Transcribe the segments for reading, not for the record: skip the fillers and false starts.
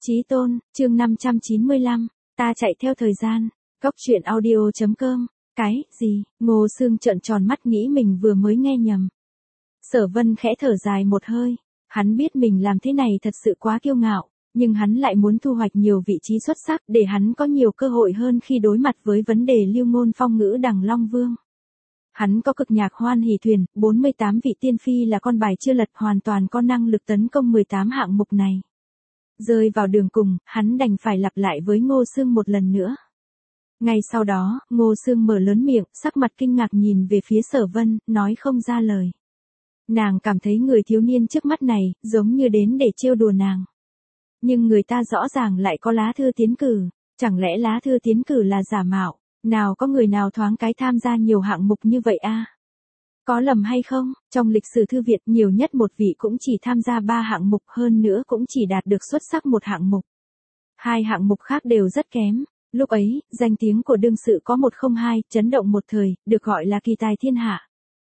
Chí tôn, chương 595, ta chạy theo thời gian, góc truyện audio.com, cái, gì, Ngô Sương trợn tròn mắt nghĩ mình vừa mới nghe nhầm. Sở Vân khẽ thở dài một hơi, hắn biết mình làm thế này thật sự quá kiêu ngạo, nhưng hắn lại muốn thu hoạch nhiều vị trí xuất sắc để hắn có nhiều cơ hội hơn khi đối mặt với vấn đề lưu ngôn phong ngữ đằng Long Vương. Hắn có cực nhạc hoan hỷ thuyền, 48 vị tiên phi là con bài chưa lật hoàn toàn có năng lực tấn công 18 hạng mục này. Rơi vào đường cùng, hắn đành phải lặp lại với Ngô Sương một lần nữa. Ngay sau đó, Ngô Sương mở lớn miệng, sắc mặt kinh ngạc nhìn về phía Sở Vân, nói không ra lời. Nàng cảm thấy người thiếu niên trước mắt này, giống như đến để trêu đùa nàng. Nhưng người ta rõ ràng lại có lá thư tiến cử, chẳng lẽ lá thư tiến cử là giả mạo, nào có người nào thoáng cái tham gia nhiều hạng mục như vậy a? Có lầm hay không, trong lịch sử thư viện nhiều nhất một vị cũng chỉ tham gia 3 hạng mục hơn nữa cũng chỉ đạt được xuất sắc một hạng mục. 2 hạng mục khác đều rất kém. Lúc ấy, danh tiếng của đương sự có 102, chấn động một thời, được gọi là kỳ tài thiên hạ.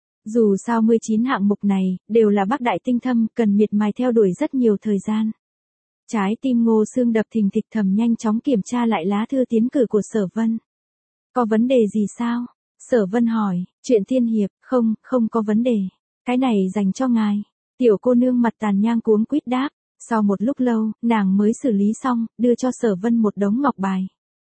Dù sao 19 hạng mục này, đều là bác đại tinh thâm, cần miệt mài theo đuổi rất nhiều thời gian. Trái tim Ngô Sương đập thình thịch thầm nhanh chóng kiểm tra lại lá thư tiến cử của Sở Vân. Có vấn đề gì sao? Sở Vân hỏi, chuyện thiên hiệp, không có vấn đề. Cái này dành cho ngài. Tiểu cô nương mặt tàn nhang cuống quýt đáp. Sau một lúc lâu, nàng mới xử lý xong, đưa cho Sở Vân một đống ngọc bài.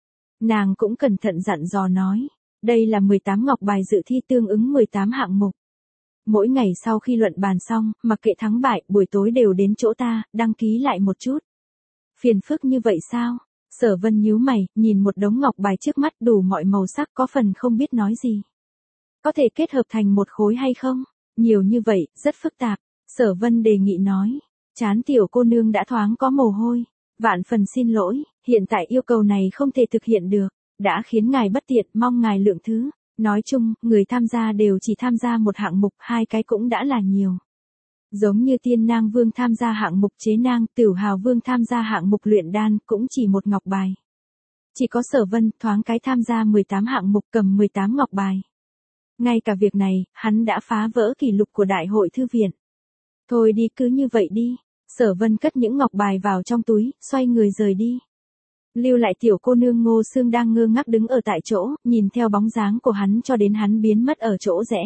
Nàng cũng cẩn thận dặn dò nói, đây là 18 ngọc bài dự thi tương ứng 18 hạng mục. Mỗi ngày sau khi luận bàn xong, mặc kệ thắng bại, buổi tối đều đến chỗ ta, đăng ký lại một chút. Phiền phức như vậy sao? Sở Vân nhíu mày, nhìn một đống ngọc bài trước mắt đủ mọi màu sắc có phần không biết nói gì. Có thể kết hợp thành một khối hay không? Nhiều như vậy, rất phức tạp. Sở Vân đề nghị nói. Chán tiểu cô nương đã thoáng có mồ hôi. Vạn phần xin lỗi, hiện tại yêu cầu này không thể thực hiện được. Đã khiến ngài bất tiện, mong ngài lượng thứ. Nói chung, người tham gia đều chỉ tham gia một hạng mục, 2 cái cũng đã là nhiều. Giống như Tiên Nang Vương tham gia hạng mục chế nang, Tửu Hào Vương tham gia hạng mục luyện đan, cũng chỉ một ngọc bài. Chỉ có Sở Vân thoáng cái tham gia 18 hạng mục cầm 18 ngọc bài. Ngay cả việc này, hắn đã phá vỡ kỷ lục của Đại hội Thư viện. Thôi đi cứ như vậy đi. Sở Vân cất những ngọc bài vào trong túi, xoay người rời đi. Lưu lại tiểu cô nương Ngô Sương đang ngơ ngác đứng ở tại chỗ, nhìn theo bóng dáng của hắn cho đến hắn biến mất ở chỗ rẽ.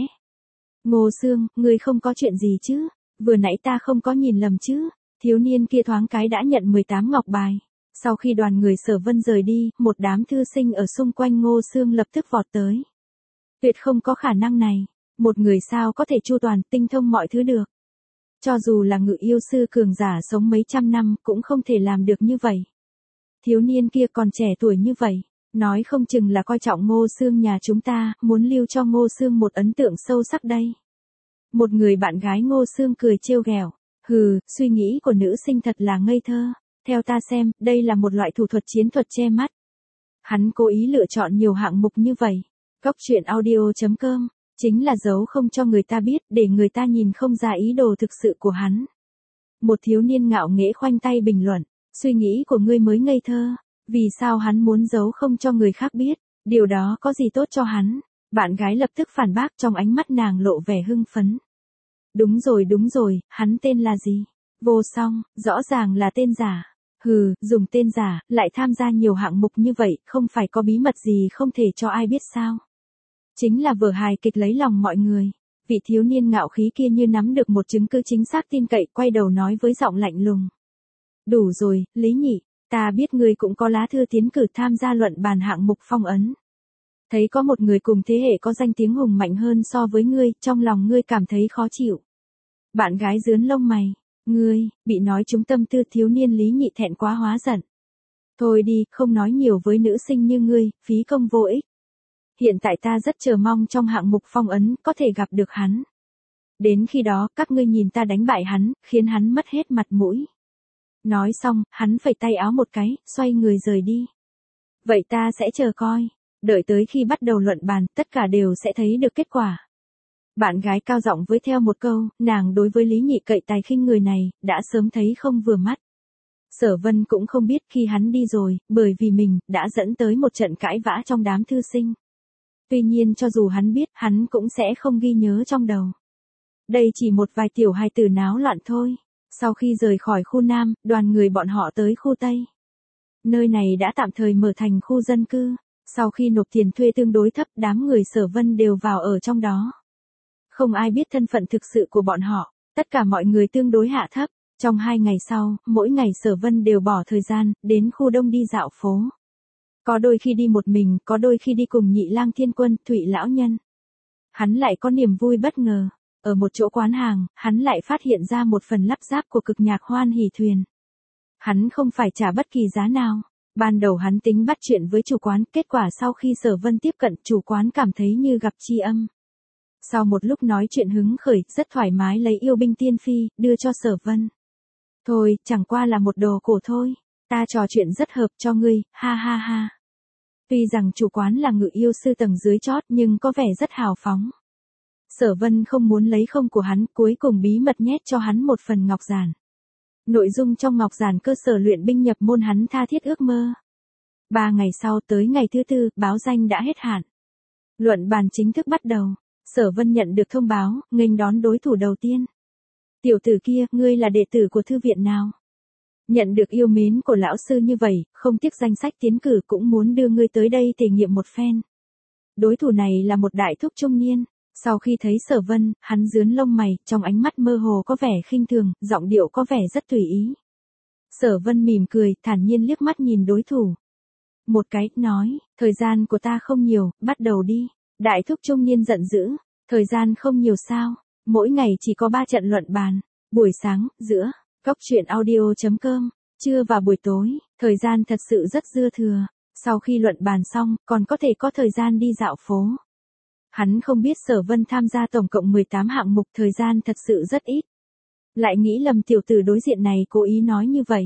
Ngô Sương, ngươi không có chuyện gì chứ? Vừa nãy ta không có nhìn lầm chứ? Thiếu niên kia thoáng cái đã nhận 18 ngọc bài. Sau khi đoàn người Sở Vân rời đi, một đám thư sinh ở xung quanh Ngô Sương lập tức vọt tới. Tuyệt không có khả năng này. Một người sao có thể chu toàn tinh thông mọi thứ được. Cho dù là ngự yêu sư cường giả sống mấy trăm năm cũng không thể làm được như vậy. Thiếu niên kia còn trẻ tuổi như vậy. Nói không chừng là coi trọng Ngô Sương nhà chúng ta, muốn lưu cho Ngô Sương một ấn tượng sâu sắc đây. Một người bạn gái Ngô Sương cười trêu ghẹo. Hừ, suy nghĩ của nữ sinh thật là ngây thơ. Theo ta xem, đây là một loại thủ thuật chiến thuật che mắt. Hắn cố ý lựa chọn nhiều hạng mục như vậy. Góc truyện audio.com, chính là giấu không cho người ta biết để người ta nhìn không ra ý đồ thực sự của hắn. Một thiếu niên ngạo nghễ khoanh tay bình luận. Suy nghĩ của ngươi mới ngây thơ. Vì sao hắn muốn giấu không cho người khác biết? Điều đó có gì tốt cho hắn? Bạn gái lập tức phản bác trong ánh mắt nàng lộ vẻ hưng phấn. Đúng rồi, hắn tên là gì? Vô Song, rõ ràng là tên giả. Hừ, dùng tên giả, lại tham gia nhiều hạng mục như vậy, không phải có bí mật gì không thể cho ai biết sao? Chính là vở hài kịch lấy lòng mọi người. Vị thiếu niên ngạo khí kia như nắm được một chứng cứ chính xác tin cậy, quay đầu nói với giọng lạnh lùng. Đủ rồi, Lý Nhị, ta biết ngươi cũng có lá thư tiến cử tham gia luận bàn hạng mục phong ấn. Thấy có một người cùng thế hệ có danh tiếng hùng mạnh hơn so với ngươi, trong lòng ngươi cảm thấy khó chịu. Bạn gái rướn lông mày, ngươi, bị nói trúng tâm tư thiếu niên Lý Nhị thẹn quá hóa giận. Thôi đi, không nói nhiều với nữ sinh như ngươi, phí công vô ích. Hiện tại ta rất chờ mong trong hạng mục phong ấn, có thể gặp được hắn. Đến khi đó, các ngươi nhìn ta đánh bại hắn, khiến hắn mất hết mặt mũi. Nói xong, hắn phẩy tay áo một cái, xoay người rời đi. Vậy ta sẽ chờ coi. Đợi tới khi bắt đầu luận bàn, tất cả đều sẽ thấy được kết quả. Bạn gái cao giọng với theo một câu, nàng đối với Lý Nhị cậy tài khinh người này, đã sớm thấy không vừa mắt. Sở Vân cũng không biết khi hắn đi rồi, bởi vì mình, đã dẫn tới một trận cãi vã trong đám thư sinh. Tuy nhiên cho dù hắn biết, hắn cũng sẽ không ghi nhớ trong đầu. Đây chỉ một vài tiểu hài tử náo loạn thôi. Sau khi rời khỏi khu Nam, đoàn người bọn họ tới khu Tây. Nơi này đã tạm thời mở thành khu dân cư. Sau khi nộp tiền thuê tương đối thấp, đám người Sở Vân đều vào ở trong đó. Không ai biết thân phận thực sự của bọn họ, tất cả mọi người tương đối hạ thấp. Trong 2 ngày sau, mỗi ngày Sở Vân đều bỏ thời gian, đến khu Đông đi dạo phố. Có đôi khi đi một mình, có đôi khi đi cùng Nhị Lang Thiên Quân, Thụy Lão Nhân. Hắn lại có niềm vui bất ngờ. Ở một chỗ quán hàng, hắn lại phát hiện ra một phần lắp ráp của cực nhạc Hoan Hỷ Thuyền. Hắn không phải trả bất kỳ giá nào. Ban đầu hắn tính bắt chuyện với chủ quán, kết quả sau khi Sở Vân tiếp cận, chủ quán cảm thấy như gặp tri âm. Sau một lúc nói chuyện hứng khởi, rất thoải mái lấy yêu binh tiên phi, đưa cho Sở Vân. Thôi, chẳng qua là một đồ cổ thôi. Ta trò chuyện rất hợp cho ngươi, ha ha ha. Tuy rằng chủ quán là ngự yêu sư tầng dưới chót nhưng có vẻ rất hào phóng. Sở Vân không muốn lấy không của hắn, cuối cùng bí mật nhét cho hắn một phần ngọc giản. Nội dung trong ngọc giản cơ sở luyện binh nhập môn hắn tha thiết ước mơ. 3 ngày sau tới ngày thứ 4, báo danh đã hết hạn. Luận bàn chính thức bắt đầu. Sở Vân nhận được thông báo, nghênh đón đối thủ đầu tiên. Tiểu tử kia, ngươi là đệ tử của thư viện nào? Nhận được yêu mến của lão sư như vậy, không tiếc danh sách tiến cử cũng muốn đưa ngươi tới đây thể nghiệm một phen. Đối thủ này là một đại thúc trung niên. Sau khi thấy Sở Vân, hắn rướn lông mày, trong ánh mắt mơ hồ có vẻ khinh thường, giọng điệu có vẻ rất tùy ý. Sở Vân mỉm cười, thản nhiên liếc mắt nhìn đối thủ. Một cái, nói, thời gian của ta không nhiều, bắt đầu đi. Đại thúc trung niên giận dữ, thời gian không nhiều sao, mỗi ngày chỉ có 3 trận luận bàn, buổi sáng, giữa, Cốc truyện audio.com, trưa và buổi tối, thời gian thật sự rất dư thừa. Sau khi luận bàn xong, còn có thể có thời gian đi dạo phố. Hắn không biết Sở Vân tham gia tổng cộng 18 hạng mục, thời gian thật sự rất ít. Lại nghĩ lầm tiểu tử đối diện này cố ý nói như vậy.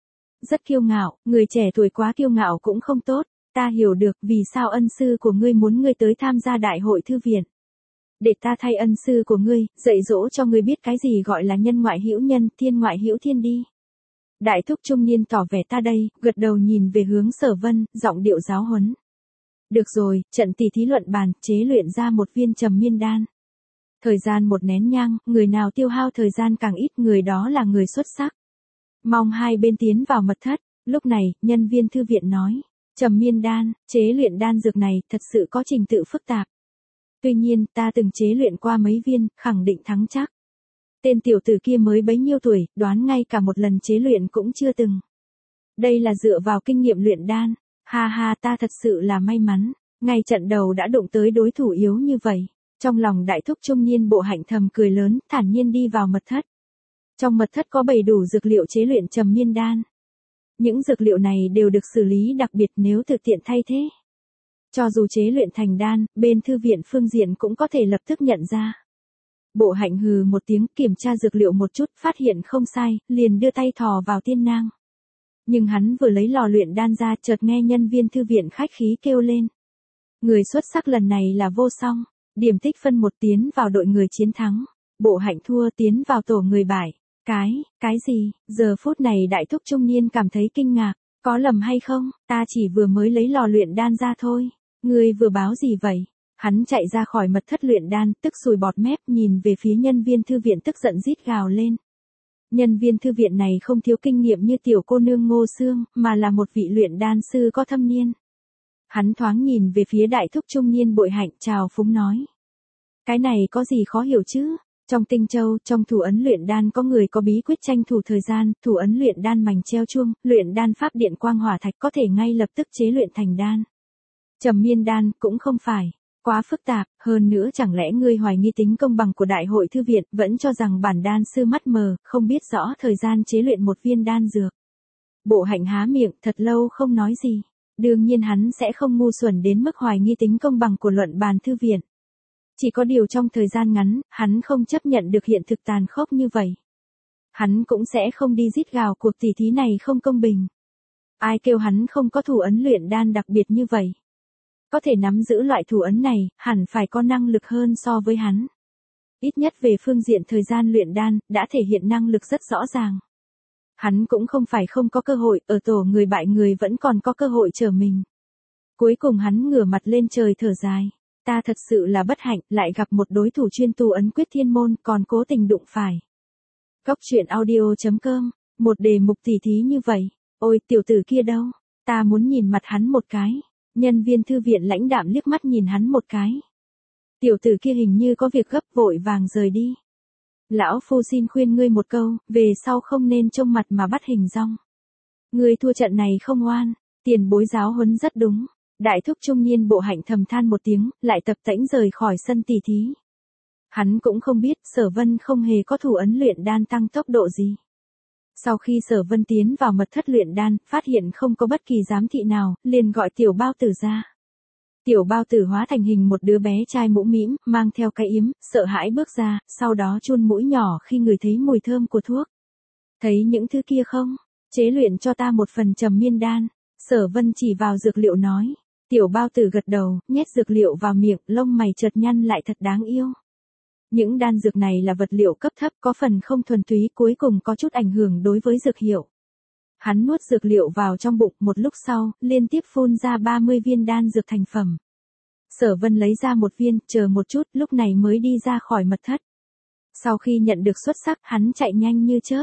Rất kiêu ngạo, người trẻ tuổi quá kiêu ngạo cũng không tốt. Ta hiểu được vì sao ân sư của ngươi muốn ngươi tới tham gia đại hội thư viện. Để ta thay ân sư của ngươi, dạy dỗ cho ngươi biết cái gì gọi là nhân ngoại hữu nhân, thiên ngoại hữu thiên đi. Đại thúc trung niên tỏ vẻ ta đây, gật đầu nhìn về hướng Sở Vân, giọng điệu giáo huấn. Được rồi, trận tỷ thí luận bàn, chế luyện ra một viên trầm miên đan. Thời gian một nén nhang, người nào tiêu hao thời gian càng ít người đó là người xuất sắc. Mong hai bên tiến vào mật thất, lúc này, nhân viên thư viện nói. Trầm miên đan, chế luyện đan dược này thật sự có trình tự phức tạp. Tuy nhiên, ta từng chế luyện qua mấy viên, khẳng định thắng chắc. Tên tiểu tử kia mới bấy nhiêu tuổi, đoán ngay cả một lần chế luyện cũng chưa từng. Đây là dựa vào kinh nghiệm luyện đan. Ha ha, ta thật sự là may mắn, ngay trận đầu đã đụng tới đối thủ yếu như vậy. Trong lòng đại thúc trung niên Bộ Hạnh thầm cười lớn, thản nhiên đi vào mật thất. Trong mật thất có bày đủ dược liệu chế luyện trầm miên đan. Những dược liệu này đều được xử lý đặc biệt nếu thực tiện thay thế. Cho dù chế luyện thành đan, bên thư viện phương diện cũng có thể lập tức nhận ra. Bộ Hạnh hừ một tiếng, kiểm tra dược liệu một chút, phát hiện không sai, liền đưa tay thò vào tiên nang. Nhưng hắn vừa lấy lò luyện đan ra, chợt nghe nhân viên thư viện khách khí kêu lên. Người xuất sắc lần này là Vô Song, điểm tích phân 1 tiến vào đội người chiến thắng. Bộ Hạnh thua tiến vào tổ người bại. Cái gì? Giờ phút này đại thúc trung niên cảm thấy kinh ngạc. Có lầm hay không? Ta chỉ vừa mới lấy lò luyện đan ra thôi. Ngươi vừa báo gì vậy? Hắn chạy ra khỏi mật thất luyện đan, tức sùi bọt mép, nhìn về phía nhân viên thư viện tức giận rít gào lên. Nhân viên thư viện này không thiếu kinh nghiệm như tiểu cô nương Ngô Sương, mà là một vị luyện đan sư có thâm niên. Hắn thoáng nhìn về phía đại thúc trung niên Bội Hạnh, chào phúng nói. Cái này có gì khó hiểu chứ? Trong Tinh Châu, trong thủ ấn luyện đan có người có bí quyết tranh thủ thời gian, thủ ấn luyện đan mảnh treo chuông, luyện đan pháp điện quang hỏa thạch có thể ngay lập tức chế luyện thành đan. Trầm miên đan cũng không phải quá phức tạp, hơn nữa chẳng lẽ ngươi hoài nghi tính công bằng của đại hội thư viện, vẫn cho rằng bản đan sư mắt mờ, không biết rõ thời gian chế luyện một viên đan dược. Bộ Hạnh há miệng, thật lâu không nói gì. Đương nhiên hắn sẽ không ngu xuẩn đến mức hoài nghi tính công bằng của luận bàn thư viện. Chỉ có điều trong thời gian ngắn, hắn không chấp nhận được hiện thực tàn khốc như vậy. Hắn cũng sẽ không đi rít gào cuộc tỷ thí này không công bình. Ai kêu hắn không có thủ ấn luyện đan đặc biệt như vậy. Có thể nắm giữ loại thủ ấn này, hẳn phải có năng lực hơn so với hắn. Ít nhất về phương diện thời gian luyện đan, đã thể hiện năng lực rất rõ ràng. Hắn cũng không phải không có cơ hội, ở tổ người bại người vẫn còn có cơ hội trở mình. Cuối cùng hắn ngửa mặt lên trời thở dài. Ta thật sự là bất hạnh, lại gặp một đối thủ chuyên tu ấn quyết thiên môn, còn cố tình đụng phải. Cốc truyện audio.com, một đề mục tỉ thí như vậy, ôi tiểu tử kia đâu, ta muốn nhìn mặt hắn một cái. Nhân viên thư viện lãnh đạm liếc mắt nhìn hắn một cái. Tiểu tử kia hình như có việc gấp vội vàng rời đi. Lão phu xin khuyên ngươi một câu, về sau không nên trông mặt mà bắt hình dong. Ngươi thua trận này không oan, tiền bối giáo huấn rất đúng. Đại thúc trung niên bộ hạnh thầm than một tiếng, lại tập tễnh rời khỏi sân tỉ thí. Hắn cũng không biết Sở Vân không hề có thủ ấn luyện đan tăng tốc độ gì. Sau khi Sở Vân tiến vào mật thất luyện đan, phát hiện không có bất kỳ giám thị nào, liền gọi tiểu bao tử ra. Tiểu bao tử hóa thành hình một đứa bé trai mũ mĩm, mang theo cái yếm, sợ hãi bước ra, sau đó chun mũi nhỏ khi ngửi thấy mùi thơm của thuốc. Thấy những thứ kia không? Chế luyện cho ta một phần trầm miên đan. Sở Vân chỉ vào dược liệu nói. Tiểu bao tử gật đầu, nhét dược liệu vào miệng, lông mày chợt nhăn lại thật đáng yêu. Những đan dược này là vật liệu cấp thấp, có phần không thuần túy, cuối cùng có chút ảnh hưởng đối với dược hiệu. Hắn nuốt dược liệu vào trong bụng, một lúc sau, liên tiếp phun ra 30 viên đan dược thành phẩm. Sở Vân lấy ra một viên, chờ một chút, lúc này mới đi ra khỏi mật thất. Sau khi nhận được xuất sắc, hắn chạy nhanh như chớp.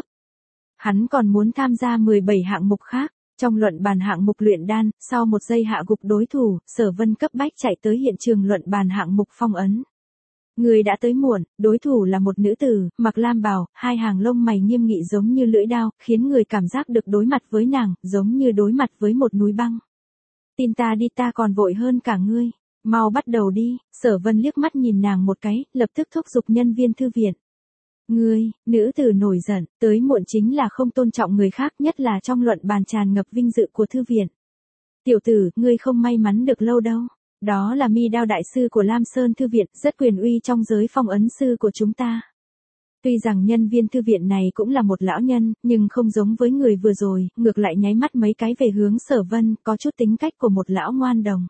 Hắn còn muốn tham gia 17 hạng mục khác. Trong luận bàn hạng mục luyện đan, sau một giây hạ gục đối thủ, Sở Vân cấp bách chạy tới hiện trường luận bàn hạng mục phong ấn. Người đã tới muộn, đối thủ là một nữ tử, mặc lam bào, hai hàng lông mày nghiêm nghị giống như lưỡi dao, khiến người cảm giác được đối mặt với nàng, giống như đối mặt với một núi băng. Tin ta đi, ta còn vội hơn cả ngươi. Mau bắt đầu đi. Sở Vân liếc mắt nhìn nàng một cái, lập tức thúc giục nhân viên thư viện. Ngươi, nữ tử nổi giận, tới muộn chính là không tôn trọng người khác, nhất là trong luận bàn tràn ngập vinh dự của thư viện. Tiểu tử, ngươi không may mắn được lâu đâu. Đó là Mi Đao đại sư của Lam Sơn thư viện, rất quyền uy trong giới phong ấn sư của chúng ta. Tuy rằng nhân viên thư viện này cũng là một lão nhân, nhưng không giống với người vừa rồi, ngược lại nháy mắt mấy cái về hướng Sở Vân, có chút tính cách của một lão ngoan đồng.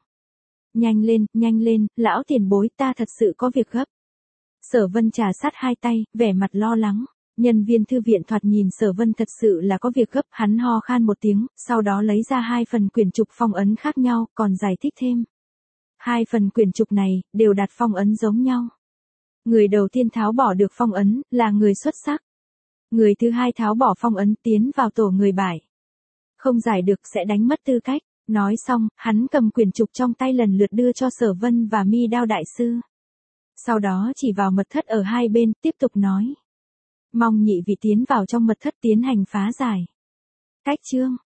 Nhanh lên, lão tiền bối, ta thật sự có việc gấp. Sở Vân trà sát hai tay, vẻ mặt lo lắng. Nhân viên thư viện thoạt nhìn Sở Vân thật sự là có việc gấp, hắn ho khan một tiếng, sau đó lấy ra hai phần quyển trục phong ấn khác nhau, còn giải thích thêm. Hai phần quyển trục này, đều đặt phong ấn giống nhau. Người đầu tiên tháo bỏ được phong ấn, là người xuất sắc. Người thứ hai tháo bỏ phong ấn tiến vào tổ người bại. Không giải được sẽ đánh mất tư cách. Nói xong, hắn cầm quyển trục trong tay lần lượt đưa cho Sở Vân và Mi Đao đại sư. Sau đó chỉ vào mật thất ở hai bên, tiếp tục nói. Mong nhị vị tiến vào trong mật thất tiến hành phá giải. Cách chương.